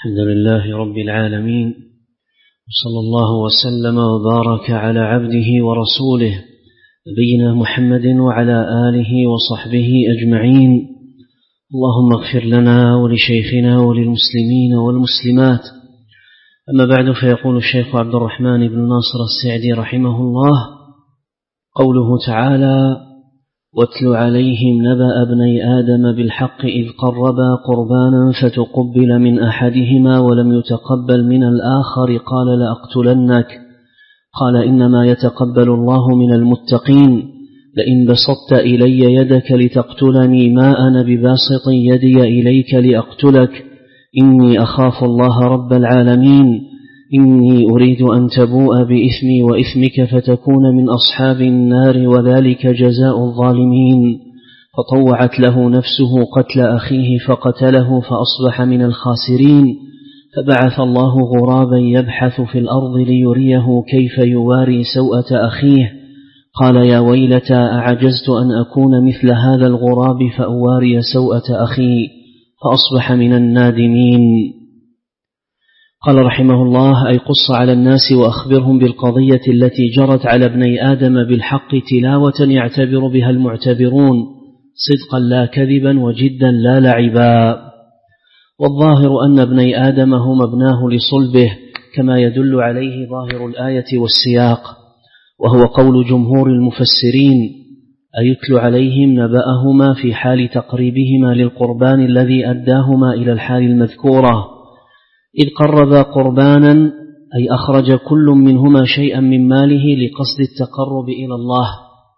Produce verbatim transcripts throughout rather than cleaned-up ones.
الحمد لله رب العالمين، وصلى الله وسلم وبارك على عبده ورسوله نبينا محمد وعلى آله وصحبه أجمعين. اللهم اغفر لنا ولشيخنا وللمسلمين والمسلمات. أما بعد، فيقول الشيخ عبد الرحمن بن ناصر السعدي رحمه الله: قوله تعالى: واتل عليهم نبأ ابني آدم بالحق إذ قربا قربانا فتقبل من أحدهما ولم يتقبل من الآخر قال لأقتلنك، قال إنما يتقبل الله من المتقين. لئن بسطت إلي يدك لتقتلني ما أنا بباسط يدي إليك لأقتلك، إني أخاف الله رب العالمين. إني أريد أن تبوء بإثمي وإثمك فتكون من أصحاب النار وذلك جزاء الظالمين. فطوعت له نفسه قتل أخيه فقتله فأصبح من الخاسرين. فبعث الله غرابا يبحث في الأرض ليريه كيف يواري سوءة أخيه، قال يا ويلتى أعجزت أن أكون مثل هذا الغراب فأواري سوءة أخي، فأصبح من النادمين. قال رحمه الله: أي قص على الناس وأخبرهم بالقضية التي جرت على ابني آدم بالحق تلاوة يعتبر بها المعتبرون، صدقا لا كذبا وجدا لا لعبا. والظاهر أن ابني آدم هم ابناه لصلبه، كما يدل عليه ظاهر الآية والسياق، وهو قول جمهور المفسرين: أيتل عليهم نبأهما في حال تقريبهما للقربان الذي أداهما إلى الحال المذكورة. إذ قربا قربانا أي أخرج كل منهما شيئا من ماله لقصد التقرب إلى الله،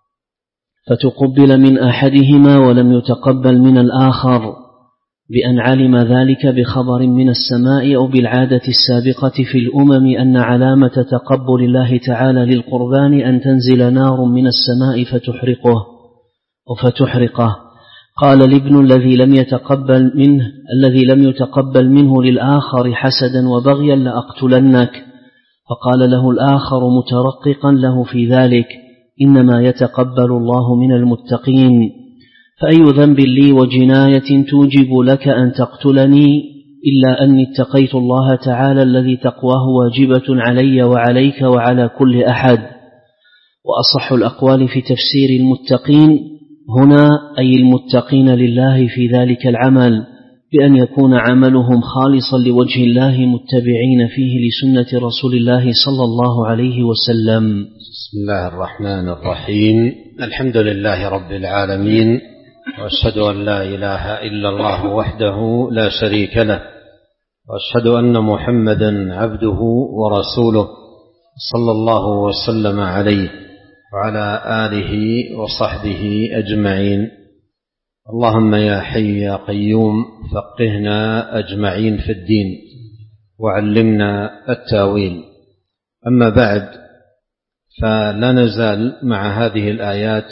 فتقبل من أحدهما ولم يتقبل من الآخر، بأن علم ذلك بخبر من السماء أو بالعادة السابقة في الأمم أن علامة تقبل الله تعالى للقربان أن تنزل نار من السماء فتحرقه أو فتحرقه. قال الابن الذي لم يتقبل منه الذي لم يتقبل منه للآخر حسدا وبغيا لأقتلنك، فقال له الآخر مترققا له في ذلك: إنما يتقبل الله من المتقين. فأي ذنب لي وجناية توجب لك أن تقتلني إلا أني اتقيت الله تعالى الذي تقواه واجبة علي وعليك وعلى كل أحد. وأصح الأقوال في تفسير المتقين هنا أي المتقين لله في ذلك العمل، بأن يكون عملهم خالصا لوجه الله متبعين فيه لسنة رسول الله صلى الله عليه وسلم. بسم الله الرحمن الرحيم. الحمد لله رب العالمين، وأشهد أن لا إله إلا الله وحده لا شريك له، وأشهد أن محمدا عبده ورسوله صلى الله وسلم عليه وعلى آله وصحبه أجمعين. اللهم يا حي يا قيوم فقهنا أجمعين في الدين وعلمنا التاويل. أما بعد، فلا نزال مع هذه الآيات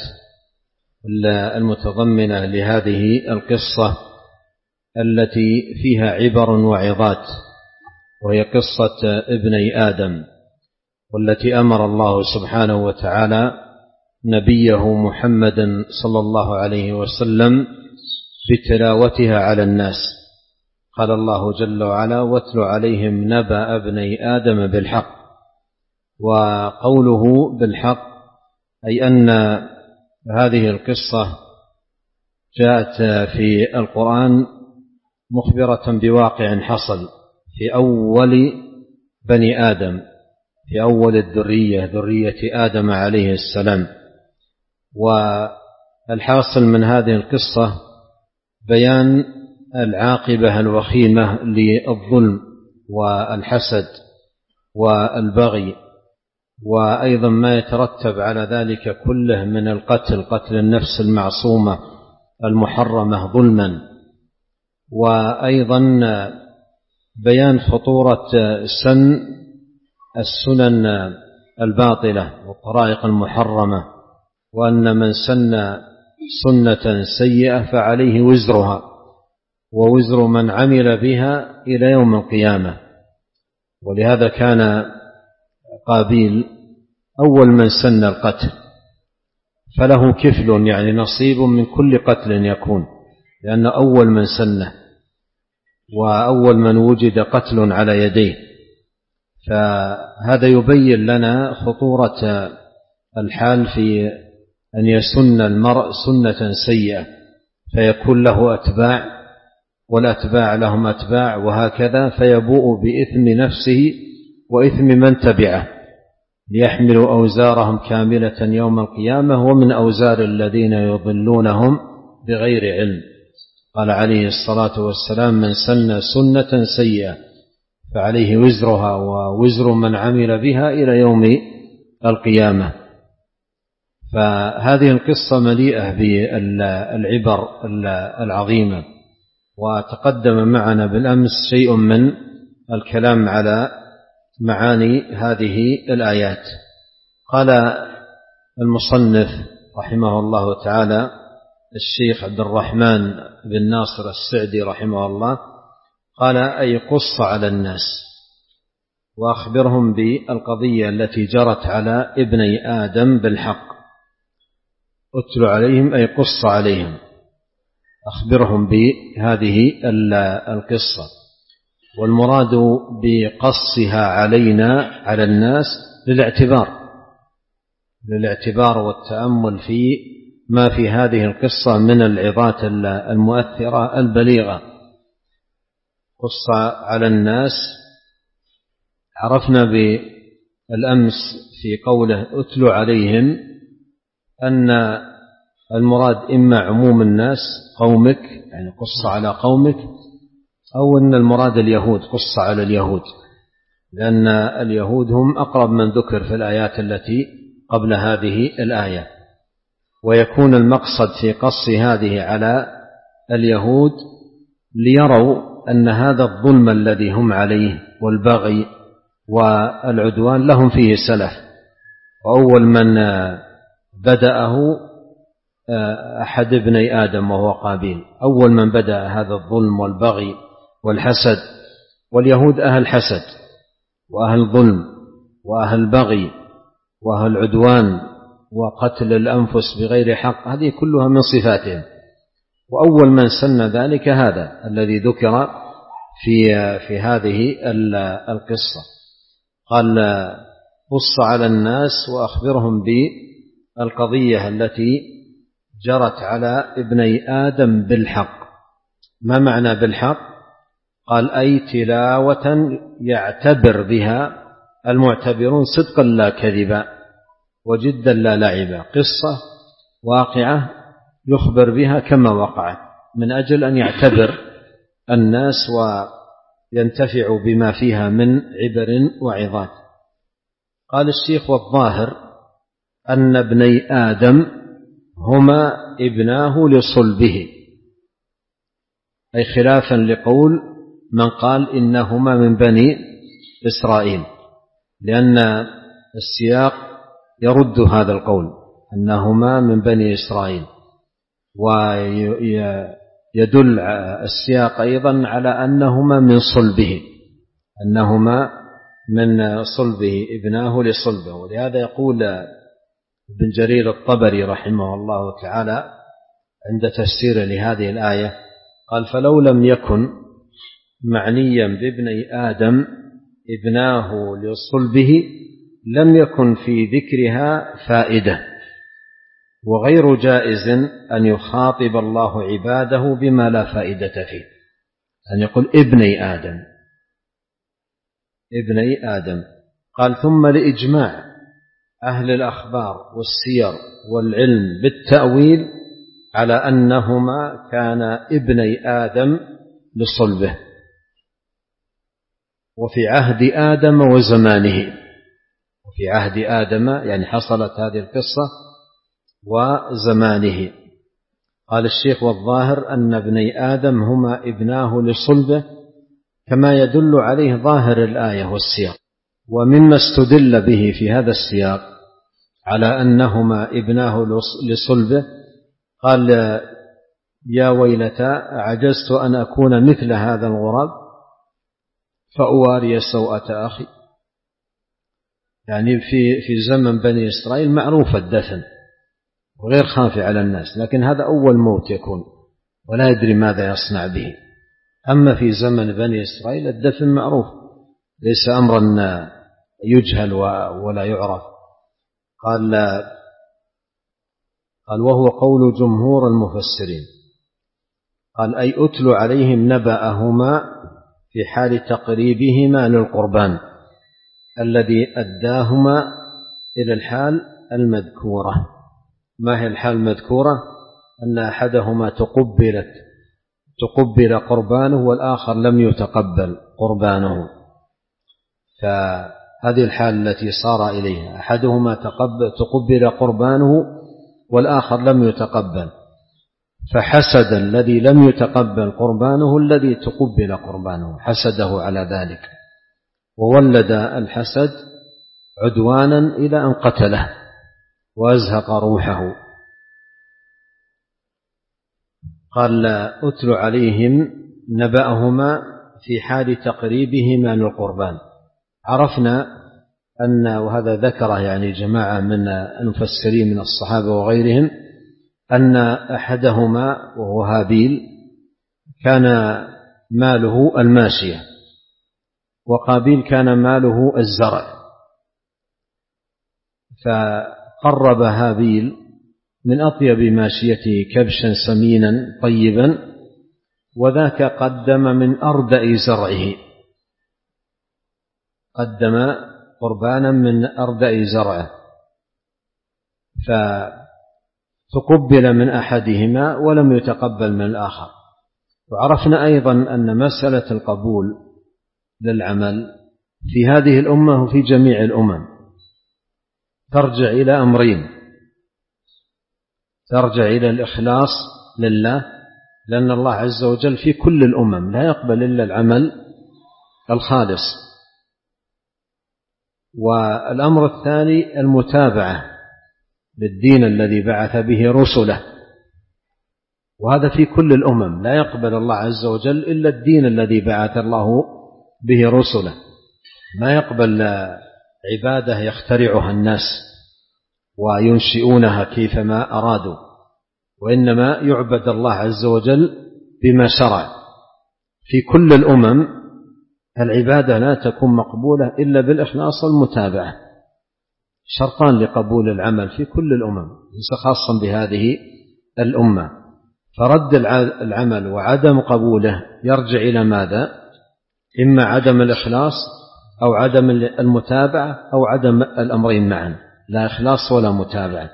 المتضمنة لهذه القصة التي فيها عبر وعظات، وهي قصة ابني آدم، والتي أمر الله سبحانه وتعالى نبيه محمدا صلى الله عليه وسلم بتلاوتها على الناس. قال الله جل وعلا: واتل عليهم نبأ ابني آدم بالحق. وقوله بالحق أي أن هذه القصة جاءت في القرآن مخبرة بواقع حصل في أول بني آدم، في أول الذرية، ذرية آدم عليه السلام. والحاصل من هذه القصة بيان العاقبة الوخيمة للظلم والحسد والبغي، وأيضا ما يترتب على ذلك كله من القتل، قتل النفس المعصومة المحرمة ظلما، وأيضا بيان خطورة سن السنن الباطلة والطرائق المحرمة، وأن من سن سنة سيئة فعليه وزرها ووزر من عمل بها إلى يوم القيامة. ولهذا كان قابيل أول من سن القتل، فله كفل يعني نصيب من كل قتل يكون، لأن أول من سنه. وأول من وجد قتل على يديه. فهذا يبين لنا خطورة الحال في أن يسن المرء سنة سيئة فيكون له أتباع والأتباع لهم أتباع وهكذا، فيبوء بإثم نفسه وإثم من تبعه، ليحملوا أوزارهم كاملة يوم القيامة ومن أوزار الذين يضلونهم بغير علم. قال عليه الصلاة والسلام: من سن سنة سيئة فعليه وزرها ووزر من عمل بها إلى يوم القيامة. فهذه القصة مليئة بالعبر العظيمة، وتقدم معنا بالأمس شيء من الكلام على معاني هذه الآيات. قال المصنف رحمه الله تعالى الشيخ عبد الرحمن بن ناصر السعدي رحمه الله، قال: أي قص على الناس وأخبرهم بالقضية التي جرت على ابني آدم بالحق. أتل عليهم أي قص عليهم، أخبرهم بهذه القصة. والمراد بقصها علينا على الناس للاعتبار للاعتبار والتأمل في ما في هذه القصة من العظات المؤثرة البليغة. قص على الناس عرفنا بالأمس في قوله أتل عليهم أن المراد إما عموم الناس قومك، يعني قص على قومك، أو أن المراد اليهود، قص على اليهود، لأن اليهود هم أقرب من ذكر في الآيات التي قبل هذه الآية. ويكون المقصد في قص هذه على اليهود ليروا أن هذا الظلم الذي هم عليه والبغي والعدوان لهم فيه سلف، وأول من بدأه أحد ابني آدم وهو قابيل، أول من بدأ هذا الظلم والبغي والحسد. واليهود أهل حسد وأهل ظلم وأهل بغي وأهل عدوان وقتل الأنفس بغير حق، هذه كلها من صفاتهم. وأول من سن ذلك هذا الذي ذكر في في هذه القصة. قال: قص على الناس وأخبرهم بالقضية التي جرت على ابني آدم بالحق. ما معنى بالحق؟ قال: أي تلاوة يعتبر بها المعتبرون صدقا لا كذبا وجدا لا لعبا، قصة واقعة يخبر بها كما وقعت من أجل أن يعتبر الناس وينتفعوا بما فيها من عبر وعظات. قال الشيخ: والظاهر أن ابني آدم هما ابناه لصلبه، أي خلافا لقول من قال إنهما من بني إسرائيل، لأن السياق يرد هذا القول أنهما من بني إسرائيل، ويدل السياق أيضا على أنهما من صلبه، أنهما من صلبه، ابناه لصلبه. ولهذا يقول ابن جرير الطبري رحمه الله تعالى عند تفسير لهذه الآية، قال: فلو لم يكن معنيا بابني آدم ابناه لصلبه لم يكن في ذكرها فائدة، وغير جائز أن يخاطب الله عباده بما لا فائدة فيه، أن يقول ابني آدم ابني آدم. قال: ثم لإجماع أهل الأخبار والسير والعلم بالتأويل على أنهما كان ابني آدم لصلبه، وفي عهد آدم وزمانه، وفي عهد آدم يعني حصلت هذه القصة وزمانه. قال الشيخ: والظاهر أن ابني آدم هما ابناه لصلبه كما يدل عليه ظاهر الآية والسياق. ومما استدل به في هذا السياق على أنهما ابناه لصلبه، قال: يا ويلتى عجزت أن أكون مثل هذا الغراب فأواري سوءة أخي. يعني في في زمن بني إسرائيل معروف الدفن وغير خافي على الناس، لكن هذا أول موت يكون ولا يدري ماذا يصنع به. أما في زمن بني إسرائيل الدفن معروف، ليس أمرا يجهل ولا يعرف. قال قال وهو قول جمهور المفسرين. قال أي أتل عليهم نبأهما في حال تقريبهما للقربان الذي أداهما إلى الحال المذكورة. ما هي الحال المذكورة؟ أن أحدهما تقبلت تقبل قربانه والآخر لم يتقبل قربانه، فهذه الحال التي صار إليها، أحدهما تقبل قربانه والآخر لم يتقبل، فحسد الذي لم يتقبل قربانه الذي تقبل قربانه، حسده على ذلك، وولد الحسد عدوانا إلى أن قتله وأزهق روحه. قال أتل عليهم نبأهما في حال تقريبهما للقربان. عرفنا أن، وهذا ذكره يعني جماعة من المفسرين من الصحابة وغيرهم، أن أحدهما وهو هابيل كان ماله الماشية، وقابيل كان ماله الزرع، فقرب هابيل من أطيب ماشيته كبشا سمينا طيبا، وذاك قدم من أردأ زرعه، قدم قربانا من أردأ زرعه، فتقبل من أحدهما ولم يتقبل من الآخر. وعرفنا أيضا أن مسألة القبول للعمل في هذه الأمة وفي جميع الأمم ترجع إلى أمرين: ترجع إلى الإخلاص لله، لأن الله عز وجل في كل الأمم لا يقبل إلا العمل الخالص. والأمر الثاني المتابعة للدين الذي بعث به رسله، وهذا في كل الأمم لا يقبل الله عز وجل إلا الدين الذي بعث الله به رسله، ما يقبل عبادة يخترعها الناس وينشئونها كيفما أرادوا، وإنما يعبد الله عز وجل بما شرع. في كل الأمم العبادة لا تكون مقبولة إلا بالإخلاص والمتابعة، شرطان لقبول العمل في كل الأمم، ليس خاصا بهذه الأمة. فرد العمل وعدم قبوله يرجع إلى ماذا؟ إما عدم الإخلاص أو عدم المتابعة أو عدم الأمرين معا، لا إخلاص ولا متابعة.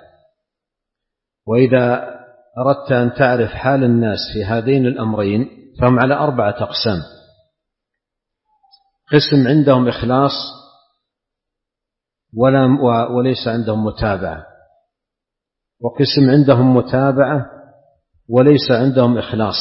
وإذا أردت أن تعرف حال الناس في هذين الأمرين فهم على أربعة أقسام: قسم عندهم إخلاص وليس عندهم متابعة، وقسم عندهم متابعة وليس عندهم إخلاص،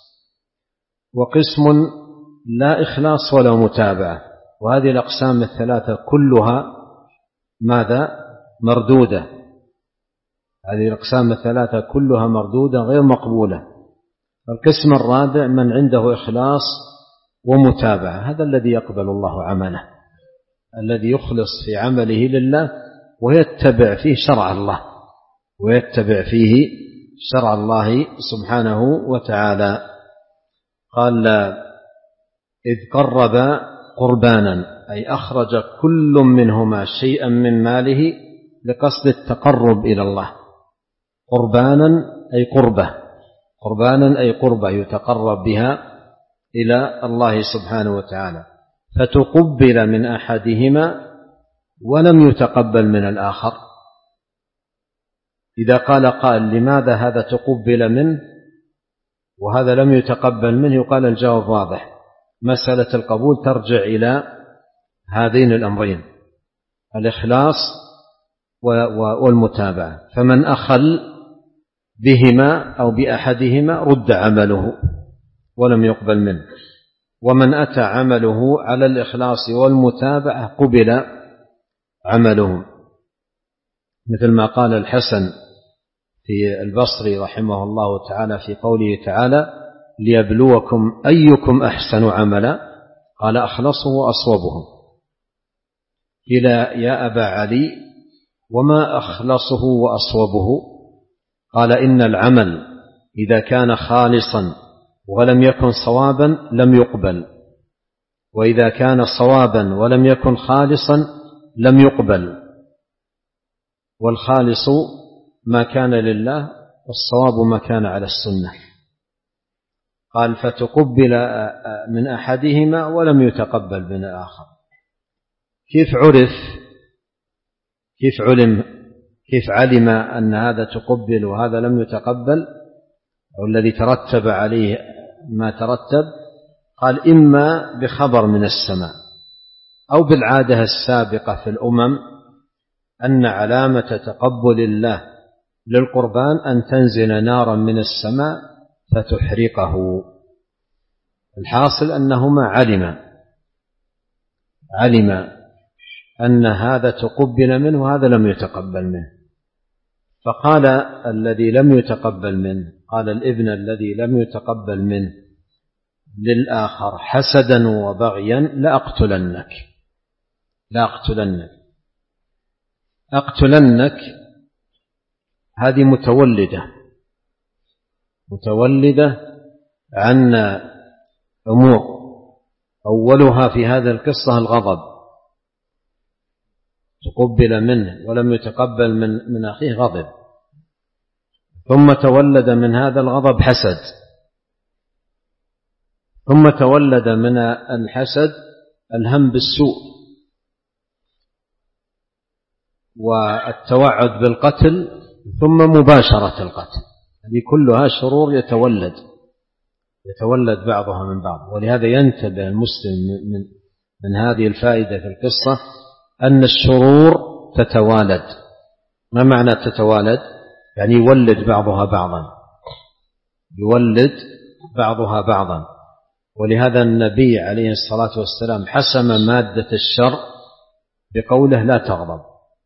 وقسم لا إخلاص ولا متابعة. وهذه الأقسام الثلاثة كلها ماذا؟ مردودة. هذه الأقسام الثلاثة كلها مردودة غير مقبولة. القسم الرابع من عنده إخلاص ومتابعة، هذا الذي يقبل الله عمله، الذي يخلص في عمله لله ويتبع فيه شرع الله، ويتبع فيه شرع الله سبحانه وتعالى. قال إذ قرب قربانا، أي أخرج كل منهما شيئا من ماله لقصد التقرب إلى الله. قربانا أي قربة، قربانا أي قربة يتقرب بها إلى الله سبحانه وتعالى، فتقبل من أحدهما ولم يتقبل من الآخر. إذا قال قائل لماذا هذا تقبل منه وهذا لم يتقبل منه، يقال الجواب واضح: مسألة القبول ترجع إلى هذين الأمرين، الإخلاص والمتابعة. فمن أخل بهما أو بأحدهما رد عمله ولم يقبل منه، ومن أتى عمله على الإخلاص والمتابعة قبل عمله، مثل ما قال الحسن في البصري رحمه الله تعالى في قوله تعالى: ليبلوكم أيكم أحسن عملا، قال أخلصه وأصوبه. إلى يا أبا علي وما أخلصه وأصوبه؟ قال إن العمل إذا كان خالصا ولم يكن صوابا لم يقبل، وإذا كان صوابا ولم يكن خالصا لم يقبل، والخالص ما كان لله والصواب ما كان على السنة. قال فتقبل من أحدهما ولم يتقبل من الآخر. كيف عرف كيف علم كيف علم أن هذا تقبل وهذا لم يتقبل، أو الذي ترتب عليه ما ترتب؟ قال إما بخبر من السماء أو بالعادة السابقة في الأمم أن علامة تقبل الله للقربان أن تنزل نارا من السماء فتحرقه. الحاصل أنهما علم علم أن هذا تقبل منه وهذا لم يتقبل منه. فقال الذي لم يتقبل منه، قال الابن الذي لم يتقبل منه للآخر حسدا وبغيا لأقتلنك لأقتلنك أقتلنك هذه متولدة متولدة عن أمور. أولها في هذه القصة الغضب، تقبل منه ولم يتقبل من, من أخيه غضب، ثم تولد من هذا الغضب حسد، ثم تولد من الحسد الهم بالسوء والتوعد بالقتل، ثم مباشرة القتل. هذه كلها شرور يتولد يتولد بعضها من بعض. ولهذا ينتبه المسلم من, من هذه الفائدة في القصة أن الشرور تتوالد. ما معنى تتوالد؟ يعني يولد بعضها بعضا يولد بعضها بعضا. ولهذا النبي عليه الصلاة والسلام حسم مادة الشر بقوله لا تغضب،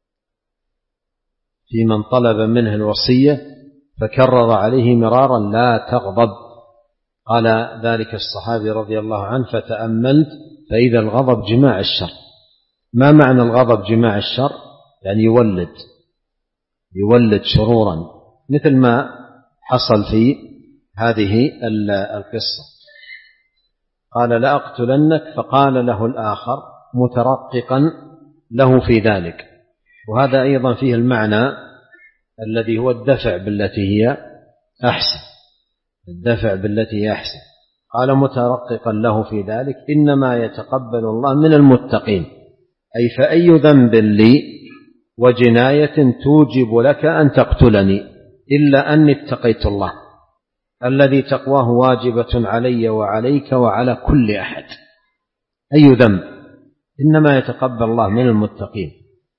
في من طلب منه الوصية فكرر عليه مرارا لا تغضب. قال ذلك الصحابي رضي الله عنه فتأملت فإذا الغضب جماع الشر. ما معنى الغضب جماع الشر؟ يعني يولد يولد شرورا، مثل ما حصل في هذه القصة. قال لأقتلنك، فقال له الآخر مترققا له في ذلك. وهذا أيضا فيه المعنى الذي هو الدفع بالتي هي أحسن الدفع بالتي هي أحسن. قال مترققا له في ذلك إنما يتقبل الله من المتقين، أي فأي ذنب لي وجناية توجب لك أن تقتلني إلا أني اتقيت الله الذي تقواه واجبة علي وعليك وعلى كل أحد. أي ذنب إنما يتقبل الله من المتقين،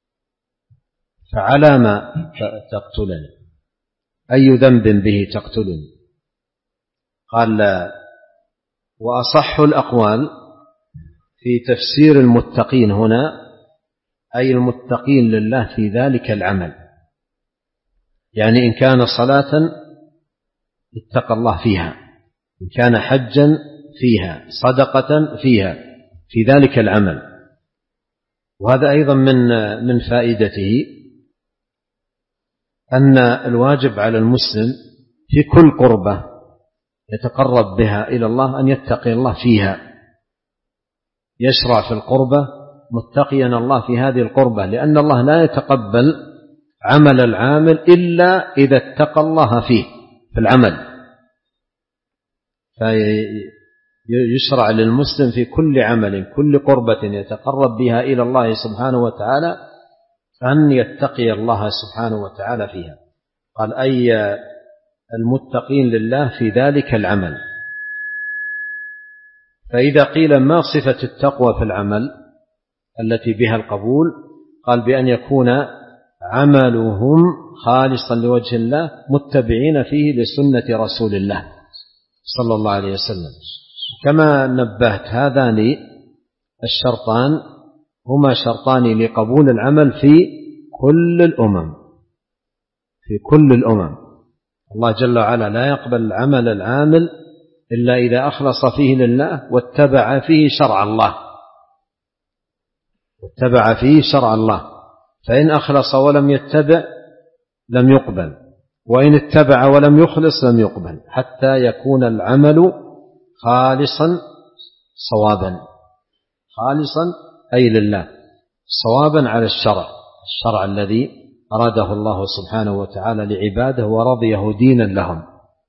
فعلى ما تقتلني؟ أي ذنب به تقتلني؟ قال لا. وأصح الأقوال في تفسير المتقين هنا أي المتقين لله في ذلك العمل، يعني إن كان صلاة اتقى الله فيها، إن كان حجا فيها، صدقة فيها، في ذلك العمل. وهذا أيضا من من فائدته أن الواجب على المسلم في كل قربة يتقرب بها إلى الله أن يتقي الله فيها، يشرع في القربة متقيا الله في هذه القربة، لأن الله لا يتقبل عمل العامل إلا إذا اتقى الله فيه في العمل. فيشرع للمسلم في كل عمل كل قربة يتقرب بها إلى الله سبحانه وتعالى أن يتقي الله سبحانه وتعالى فيها. قال أي المتقين لله في ذلك العمل. فإذا قيل ما صفة التقوى في العمل التي بها القبول؟ قال بأن يكون عملهم خالصا لوجه الله متبعين فيه لسنة رسول الله صلى الله عليه وسلم. كما نبهت هذان الشرطان هما شرطان لقبول العمل في كل الأمم في كل الأمم. الله جل وعلا لا يقبل العمل العامل إلا إذا أخلص فيه لله واتبع فيه شرع الله واتبع فيه شرع الله فإن أخلص ولم يتبع لم يقبل، وإن اتبع ولم يخلص لم يقبل، حتى يكون العمل خالصا صوابا، خالصا أي لله، صوابا على الشرع، الشرع الذي أراده الله سبحانه وتعالى لعباده ورضيه دينا لهم.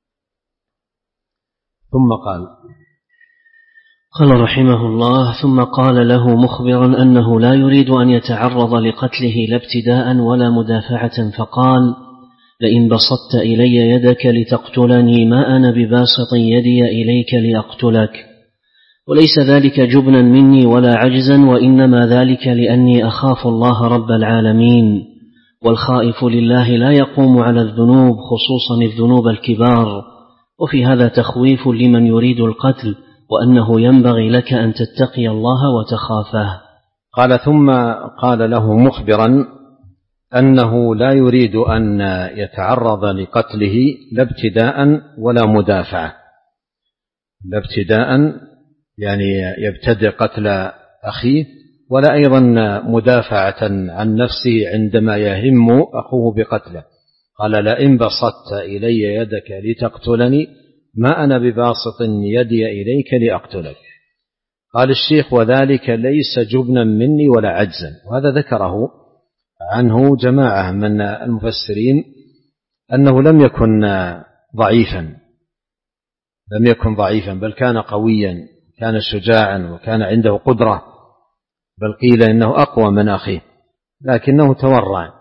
ثم قال قال رحمه الله: ثم قال له مخبرا أنه لا يريد أن يتعرض لقتله لا ابتداء ولا مدافعة، فقال: لئن بسطت إلي يدك لتقتلني ما أنا بباسط يدي إليك لأقتلك، وليس ذلك جبنا مني ولا عجزا، وإنما ذلك لأني أخاف الله رب العالمين، والخائف لله لا يقوم على الذنوب، خصوصا الذنوب الكبار، وفي هذا تخويف لمن يريد القتل، وأنه ينبغي لك أن تتقي الله وتخافه. قال ثم قال له مخبرا أنه لا يريد أن يتعرض لقتله لا ابتداء ولا مدافعة، لا ابتداء يعني يبتدئ قتل أخيه، ولا أيضا مدافعة عن نفسه عندما يهم أخوه بقتله. قال: لئن بسطت إلي يدك لتقتلني ما أنا بباسط يدي إليك لأقتلك. قال الشيخ: وذلك ليس جبنا مني ولا عجزا. وهذا ذكره عنه جماعة من المفسرين أنه لم يكن ضعيفا، لم يكن ضعيفا بل كان قويا، كان شجاعا، وكان عنده قدرة، بل قيل إنه أقوى من أخيه، لكنه تورع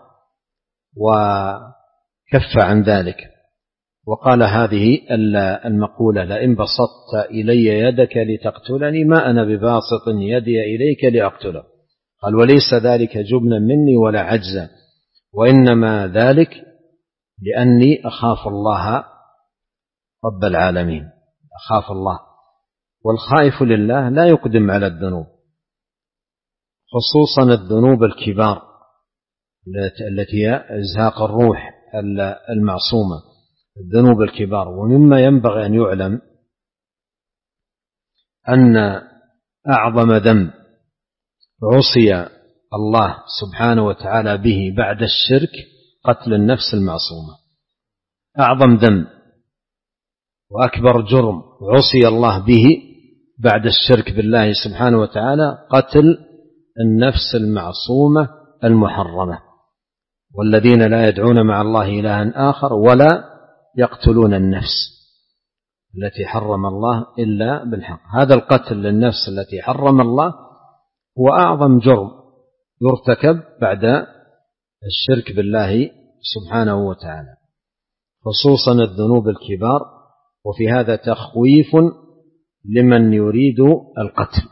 وكف عن ذلك، وقال هذه المقولة: لئن بسطت إلي يدك لتقتلني ما أنا بباسط يدي إليك لأقتلك. قال: وليس ذلك جبنا مني ولا عجزا، وإنما ذلك لأني أخاف الله رب العالمين، أخاف الله، والخائف لله لا يقدم على الذنوب، خصوصا الذنوب الكبار التي هي إزهاق الروح المعصومة، الذنوب الكبار. ومما ينبغي أن يعلم أن أعظم ذنب عصي الله سبحانه وتعالى به بعد الشرك قتل النفس المعصومة، أعظم ذنب وأكبر جرم عصي الله به بعد الشرك بالله سبحانه وتعالى قتل النفس المعصومة المحرمة. والذين لا يدعون مع الله إلها آخر ولا يقتلون النفس التي حرم الله إلا بالحق. هذا القتل للنفس التي حرم الله هو أعظم جرم يرتكب بعد الشرك بالله سبحانه وتعالى، خصوصا الذنوب الكبار. وفي هذا تخويف لمن يريد القتل،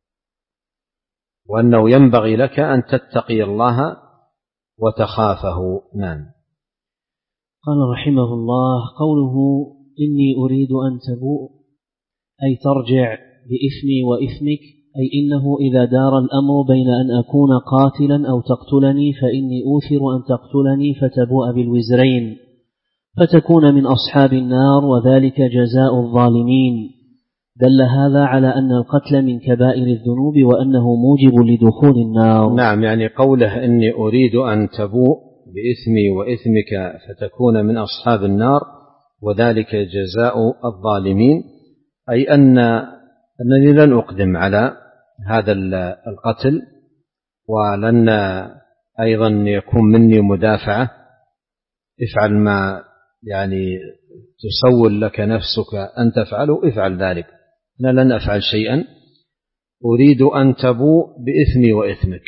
وأنه ينبغي لك أن تتقي الله وتخافه. نعم. قال رحمه الله: قوله إني أريد أن تبوء أي ترجع بإثمي وإثمك، أي إنه إذا دار الأمر بين أن أكون قاتلا أو تقتلني فإني أوثر أن تقتلني فتبوء بالوزرين فتكون من أصحاب النار، وذلك جزاء الظالمين. دل هذا على أن القتل من كبائر الذنوب وأنه موجب لدخول النار. نعم، يعني قوله إني أريد أن تبوء بإثمي وإثمك فتكون من أصحاب النار وذلك جزاء الظالمين، أي أن أنني لن أقدم على هذا القتل، ولن أيضا يكون مني مدافعة. افعل ما يعني تسول لك نفسك أن تفعله، افعل ذلك، أنا لن أفعل شيئا. أريد أن تبوء بإثمي وإثمك،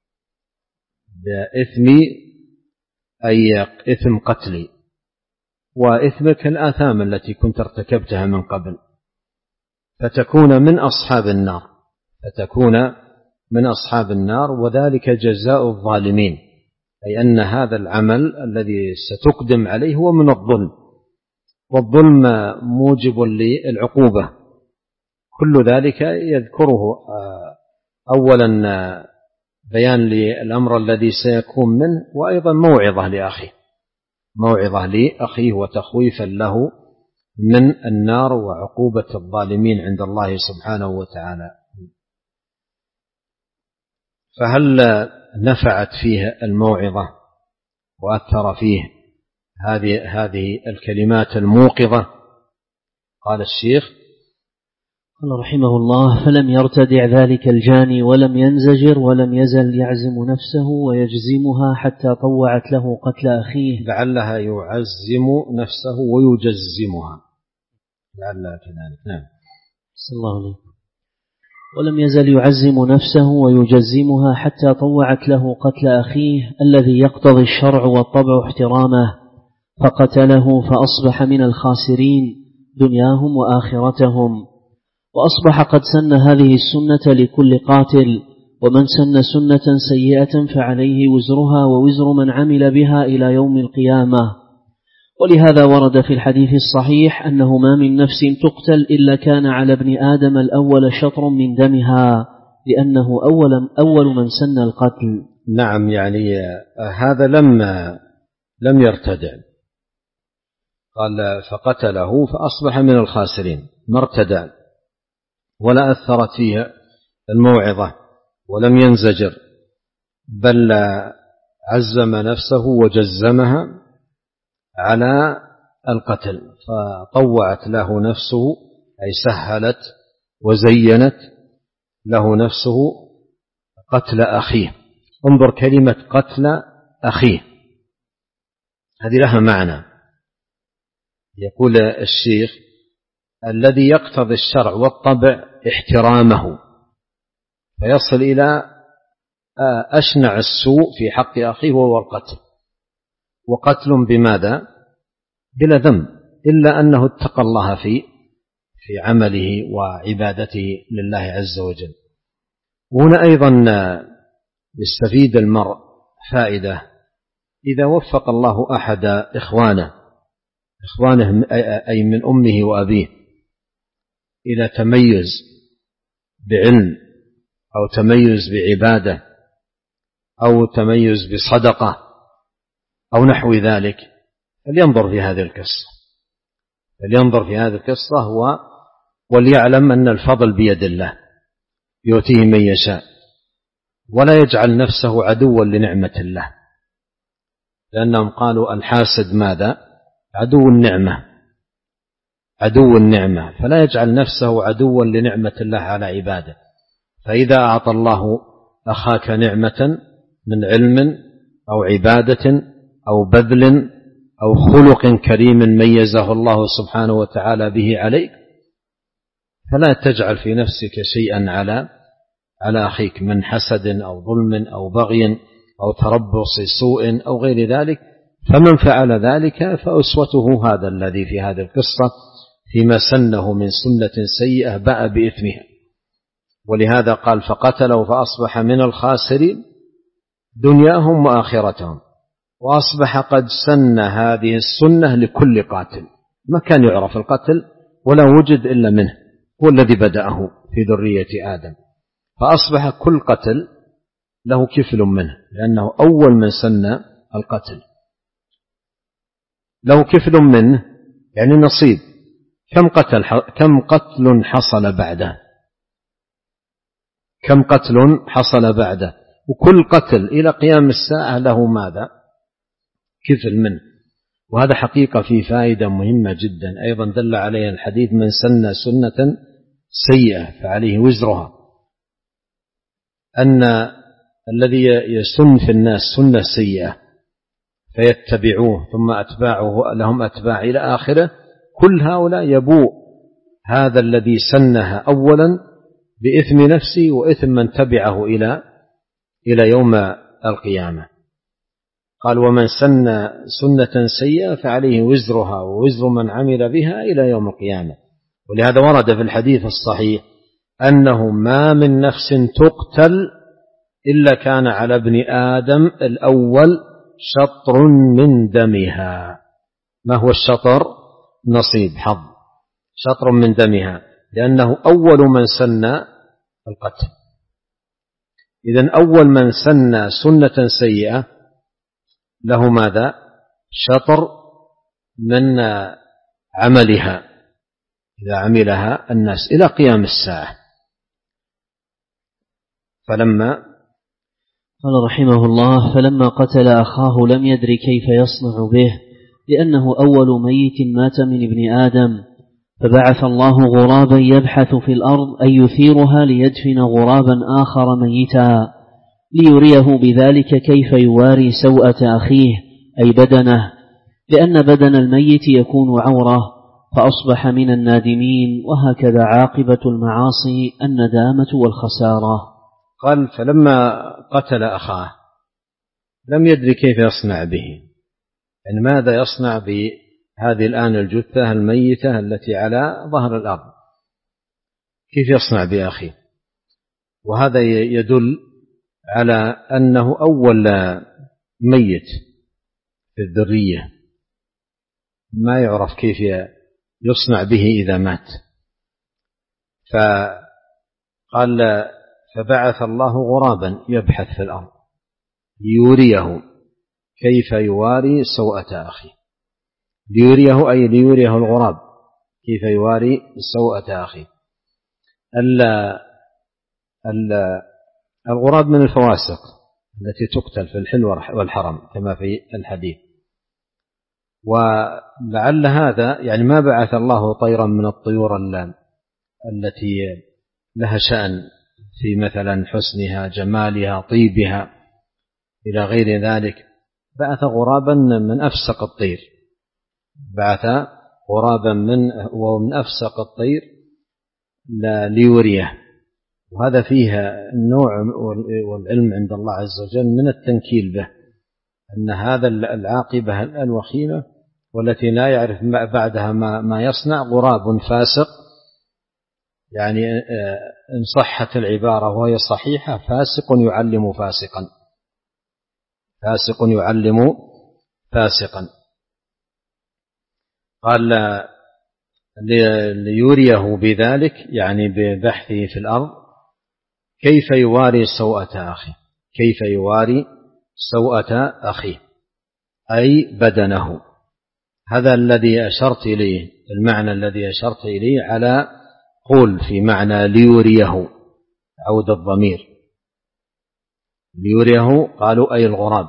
بإثمي أي إثم قتلي، وإثمك الآثام التي كنت ارتكبتها من قبل، فتكون من أصحاب النار، فتكون من أصحاب النار وذلك جزاء الظالمين، أي أن هذا العمل الذي ستقدم عليه هو من الظلم، والظلم موجب للعقوبة. كل ذلك يذكره أولا بيان للأمر الذي سيكون منه، وأيضا موعظة لأخيه، موعظة لأخيه وتخويفا له من النار وعقوبة الظالمين عند الله سبحانه وتعالى. فهل نفعت فيه الموعظة وأثر فيه هذه هذه الكلمات الموقظة؟ قال الشيخ: قال رحمه الله: فلم يرتدع ذلك الجاني ولم ينزجر ولم يزل يعزم نفسه ويجزمها حتى طوعت له قتل أخيه. لعلها يعزم نفسه ويجزمها، لعلها كذلك. نعم. صلى الله عليه. ولم يزل يعزم نفسه ويجزمها حتى طوعت له قتل أخيه الذي يقتضي الشرع والطبع احترامه، فقتله فأصبح من الخاسرين دنياهم وآخرتهم. وأصبح قد سن هذه السنة لكل قاتل، ومن سن سنة سيئة فعليه وزرها ووزر من عمل بها إلى يوم القيامة. ولهذا ورد في الحديث الصحيح أنه ما من نفس تقتل إلا كان على ابن آدم الأول شطر من دمها، لأنه أول, أول من سن القتل. نعم، يعني هذا لم لم يرتدع، قال فقتله فأصبح من الخاسرين، ما ارتدع ولا أثرت فيها الموعظة ولم ينزجر، بل عزم نفسه وجزمها على القتل، فطوعت له نفسه أي سهلت وزينت له نفسه قتل أخيه. انظر كلمة قتل أخيه، هذه لها معنى. يقول الشيخ: الذي يقتضي الشرع والطبع احترامه، فيصل إلى أشنع السوء في حق أخيه وهو القتل. وقتل بماذا؟ بلا ذنب، إلا أنه اتقى الله في في عمله وعبادته لله عز وجل. وهنا أيضا يستفيد المرء فائدة: إذا وفق الله أحد إخوانه إخوانه أي من أمه وأبيه إلى تميز بعلم أو تميز بعبادة أو تميز بصدقة أو نحو ذلك، فلينظر في هذه القصة فلينظر في هذه القصة هو وليعلم أن الفضل بيد الله يؤتيه من يشاء، ولا يجعل نفسه عدوا لنعمة الله، لأنهم قالوا الحاسد ماذا؟ عدو النعمة عدو النعمة فلا يجعل نفسه عدوا لنعمة الله على عباده. فإذا أعطى الله أخاك نعمة من علم أو عبادة أو بذل أو خلق كريم ميزه الله سبحانه وتعالى به عليك، فلا تجعل في نفسك شيئا على على أخيك من حسد أو ظلم أو بغي أو تربص سوء أو غير ذلك. فمن فعل ذلك فأسوته هذا الذي في هذه القصة فيما سنه من سنة سيئة باء بإثمها. ولهذا قال: فقتله فأصبح من الخاسرين دنياهم وآخرتهم. وأصبح قد سن هذه السنة لكل قاتل، ما كان يعرف القتل ولا وجد إلا منه، هو الذي بدأه في ذرية آدم، فأصبح كل قتل له كفل منه، لأنه أول من سن القتل له كفل منه، يعني نصيب. كم قتل كم قتل حصل بعده كم قتل حصل بعده وكل قتل إلى قيام الساعة له ماذا؟ كفل منه. وهذا حقيقة في فائدة مهمة جدا أيضا دل عليها الحديث: من سن سنة سيئة فعليه وزرها. أن الذي يسن في الناس سنة سيئة فيتبعوه ثم أتباعه لهم أتباع إلى آخره، كل هؤلاء يبوء هذا الذي سنها أولا بإثم نفسه وإثم من تبعه إلى إلى يوم القيامة. قال: ومن سن سنة سيئة فعليه وزرها ووزر من عمل بها إلى يوم القيامة. ولهذا ورد في الحديث الصحيح أنه ما من نفس تقتل إلا كان على ابن آدم الأول شطر من دمها. ما هو الشطر؟ نصيب، حظ، شطر من دمها، لأنه أول من سن القتل. إذن أول من سن سنة سيئة له ماذا؟ شطر من عملها إذا عملها الناس إلى قيام الساعة. فلما قال رحمه الله: فلما قتل أخاه لم يدر كيف يصنع به، لأنه أول ميت مات من ابن آدم، فبعث الله غرابا يبحث في الأرض أن يثيرها ليدفن غرابا آخر ميتا ليريه بذلك كيف يواري سوءة أخيه أي بدنه، لأن بدن الميت يكون عورة، فأصبح من النادمين. وهكذا عاقبة المعاصي الندامة والخسارة. قال: فلما قتل أخاه لم يدري كيف يصنع به، يعني ماذا يصنع بهذه الآن الجثة الميتة التي على ظهر الأرض، كيف يصنع بأخيه؟ وهذا يدل على أنه أول ميت في الذرية، ما يعرف كيف يصنع به إذا مات. فقال: فبعث الله غرابا يبحث في الأرض ليوريه كيف يواري سوءة أخيه. ليوريه أي ليوريه الغراب كيف يواري سوءة أخيه. الغراب من الفواسق التي تقتل في الحل والحرم كما في الحديث. ولعل هذا يعني ما بعث الله طيرا من الطيور التي لها شأن في مثلا حسنها جمالها طيبها إلى غير ذلك، بعث غرابا من أفسق الطير، بعث غرابا من ومن أفسق الطير ليوريه. وهذا فيها النوع والعلم عند الله عز وجل من التنكيل به، أن هذا العاقبة الوخيمة والتي لا يعرف بعدها ما يصنع غراب فاسق، يعني إن صحت العبارة وهي صحيحة: فاسق يعلم فاسقا، فاسق يعلم فاسقا. قال: ليريه بذلك يعني ببحثه في الأرض كيف يواري سوءة أخيه، كيف يواري سوءة أخيه أي بدنه. هذا الذي أشرت إليه، المعنى الذي أشرت إليه على قول في معنى ليريه عود الضمير. ليريه قالوا أي الغراب،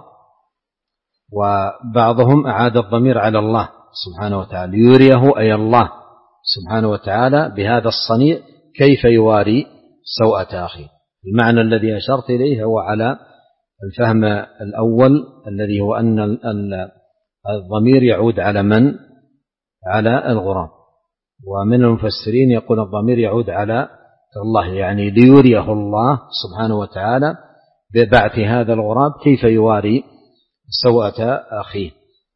وبعضهم أعاد الضمير على الله سبحانه وتعالى. ليريه أي الله سبحانه وتعالى بهذا الصنيع كيف يواري سوءة أخيه. المعنى الذي أشرت إليه هو على الفهم الأول الذي هو أن الضمير يعود على من؟ على الغراب. ومن المفسرين يقول الضمير يعود على الله، يعني ليريه الله سبحانه وتعالى ببعث هذا الغراب كيف يواري سوءة أخيه،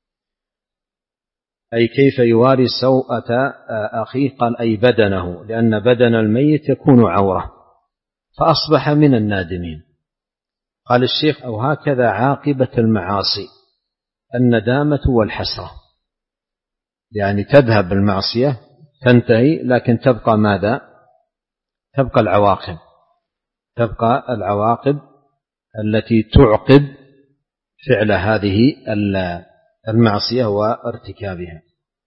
أي كيف يواري سوءة أخيه. قال: أي بدنه، لأن بدن الميت يكون عورة، فأصبح من النادمين. قال الشيخ: أو هكذا عاقبة المعاصي الندامة والحسرة، يعني تذهب المعصية تنتهي، لكن تبقى ماذا؟ تبقى العواقب، تبقى العواقب التي تعقب فعل هذه المعصية وارتكابها.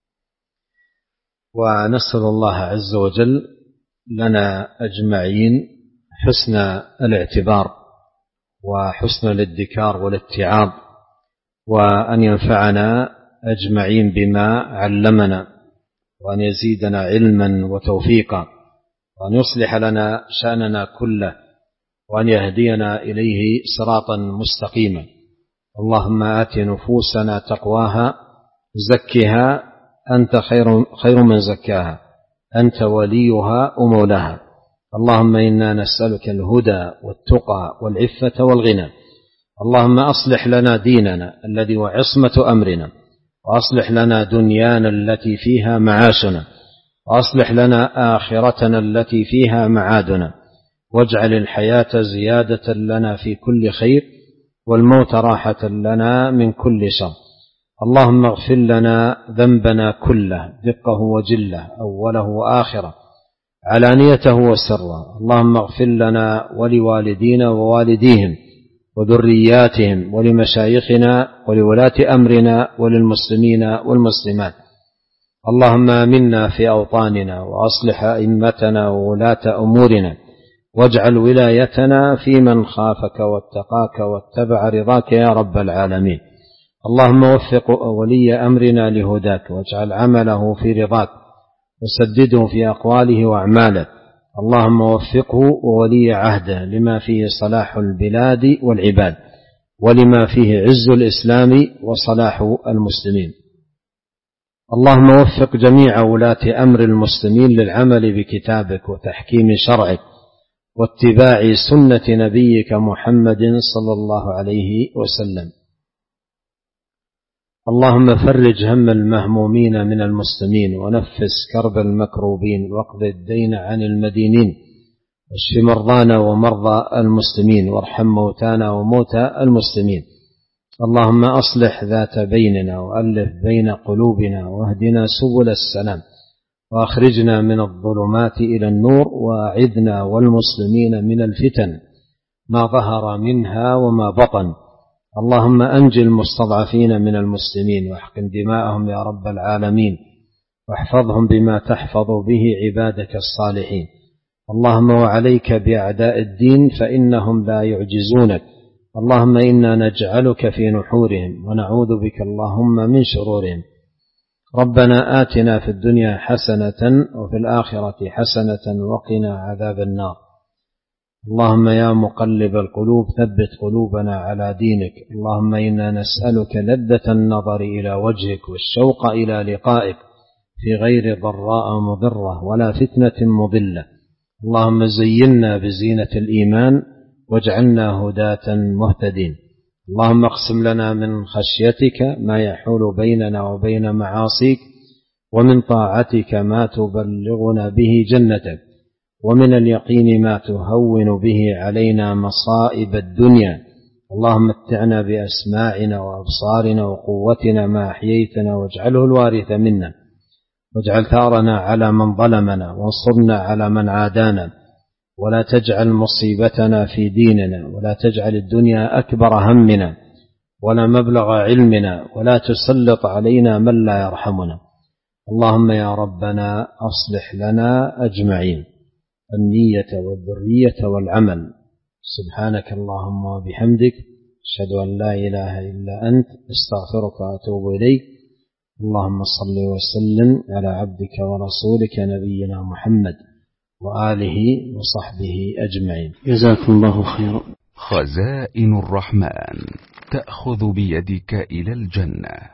ونسأل الله عز وجل لنا أجمعين حسن الاعتبار وحسن الادكار والاتعاظ، وأن ينفعنا أجمعين بما علمنا، وأن يزيدنا علما وتوفيقا، وأن يصلح لنا شأننا كله، وأن يهدينا إليه صراطا مستقيما. اللهم آت نفوسنا تقواها زكها أنت خير, خير من زكاها أنت وليها ومولاها. اللهم إنا نسألك الهدى والتقى والعفة والغنى. اللهم أصلح لنا ديننا الذي هو عصمة أمرنا، وأصلح لنا دنيانا التي فيها معاشنا، وأصلح لنا آخرتنا التي فيها معادنا، واجعل الحياة زيادة لنا في كل خير، والموت راحة لنا من كل شر. اللهم اغفر لنا ذنبنا كله دقه وجله، أوله وآخره، علانيته وسره. اللهم اغفر لنا ولوالدينا ووالديهم وذرياتهم ولمشايخنا ولولاة أمرنا وللمسلمين والمسلمات. اللهم آمنا في أوطاننا، وأصلح أئمتنا وولاة أمورنا، واجعل ولايتنا في من خافك واتقاك واتبع رضاك يا رب العالمين. اللهم وفق ولي أمرنا لهداك، واجعل عمله في رضاك، وسدده في أقواله وأعماله. اللهم وفقه وولي عهده لما فيه صلاح البلاد والعباد، ولما فيه عز الإسلام وصلاح المسلمين. اللهم وفق جميع ولاة أمر المسلمين للعمل بكتابك وتحكيم شرعك واتباع سنة نبيك محمد صلى الله عليه وسلم. اللهم فرج هم المهمومين من المسلمين، ونفس كرب المكروبين، واقض الدين عن المدينين، واشف مرضانا ومرضى المسلمين، وارحم موتانا وموتى المسلمين. اللهم أصلح ذات بيننا، وألف بين قلوبنا، واهدنا سبل السلام، وأخرجنا من الظلمات إلى النور، وأعذنا والمسلمين من الفتن ما ظهر منها وما بطن. اللهم أنجِ المستضعفين من المسلمين، واحقن دماءهم يا رب العالمين، واحفظهم بما تحفظ به عبادك الصالحين. اللهم وعليك بأعداء الدين فإنهم لا يعجزونك. اللهم إنا نجعلك في نحورهم، ونعوذ بك اللهم من شرورهم. ربنا آتنا في الدنيا حسنة وفي الآخرة حسنة وقنا عذاب النار. اللهم يا مقلب القلوب ثبت قلوبنا على دينك. اللهم إنا نسألك لذة النظر إلى وجهك والشوق إلى لقائك في غير ضراء مضرة ولا فتنة مضلة. اللهم زينا بزينة الإيمان واجعلنا هداة مهتدين. اللهم اقسم لنا من خشيتك ما يحول بيننا وبين معاصيك، ومن طاعتك ما تبلغنا به جنتك، ومن اليقين ما تهون به علينا مصائب الدنيا. اللهم متعنا بأسماعنا وأبصارنا وقوتنا ما أحييتنا، واجعله الوارث منا، واجعل ثارنا على من ظلمنا، وانصرنا على من عادانا، ولا تجعل مصيبتنا في ديننا، ولا تجعل الدنيا أكبر همنا ولا مبلغ علمنا، ولا تسلط علينا من لا يرحمنا. اللهم يا ربنا أصلح لنا أجمعين النية والذرية والعمل. سبحانك اللهم وبحمدك، أشهد أن لا إله إلا أنت، استغفرك وأتوب إليك. اللهم صل وسلم على عبدك ورسولك نبينا محمد وآله وصحبه أجمعين. جزاكم الله خيرا. خزائن الرحمن تأخذ بيدك إلى الجنة.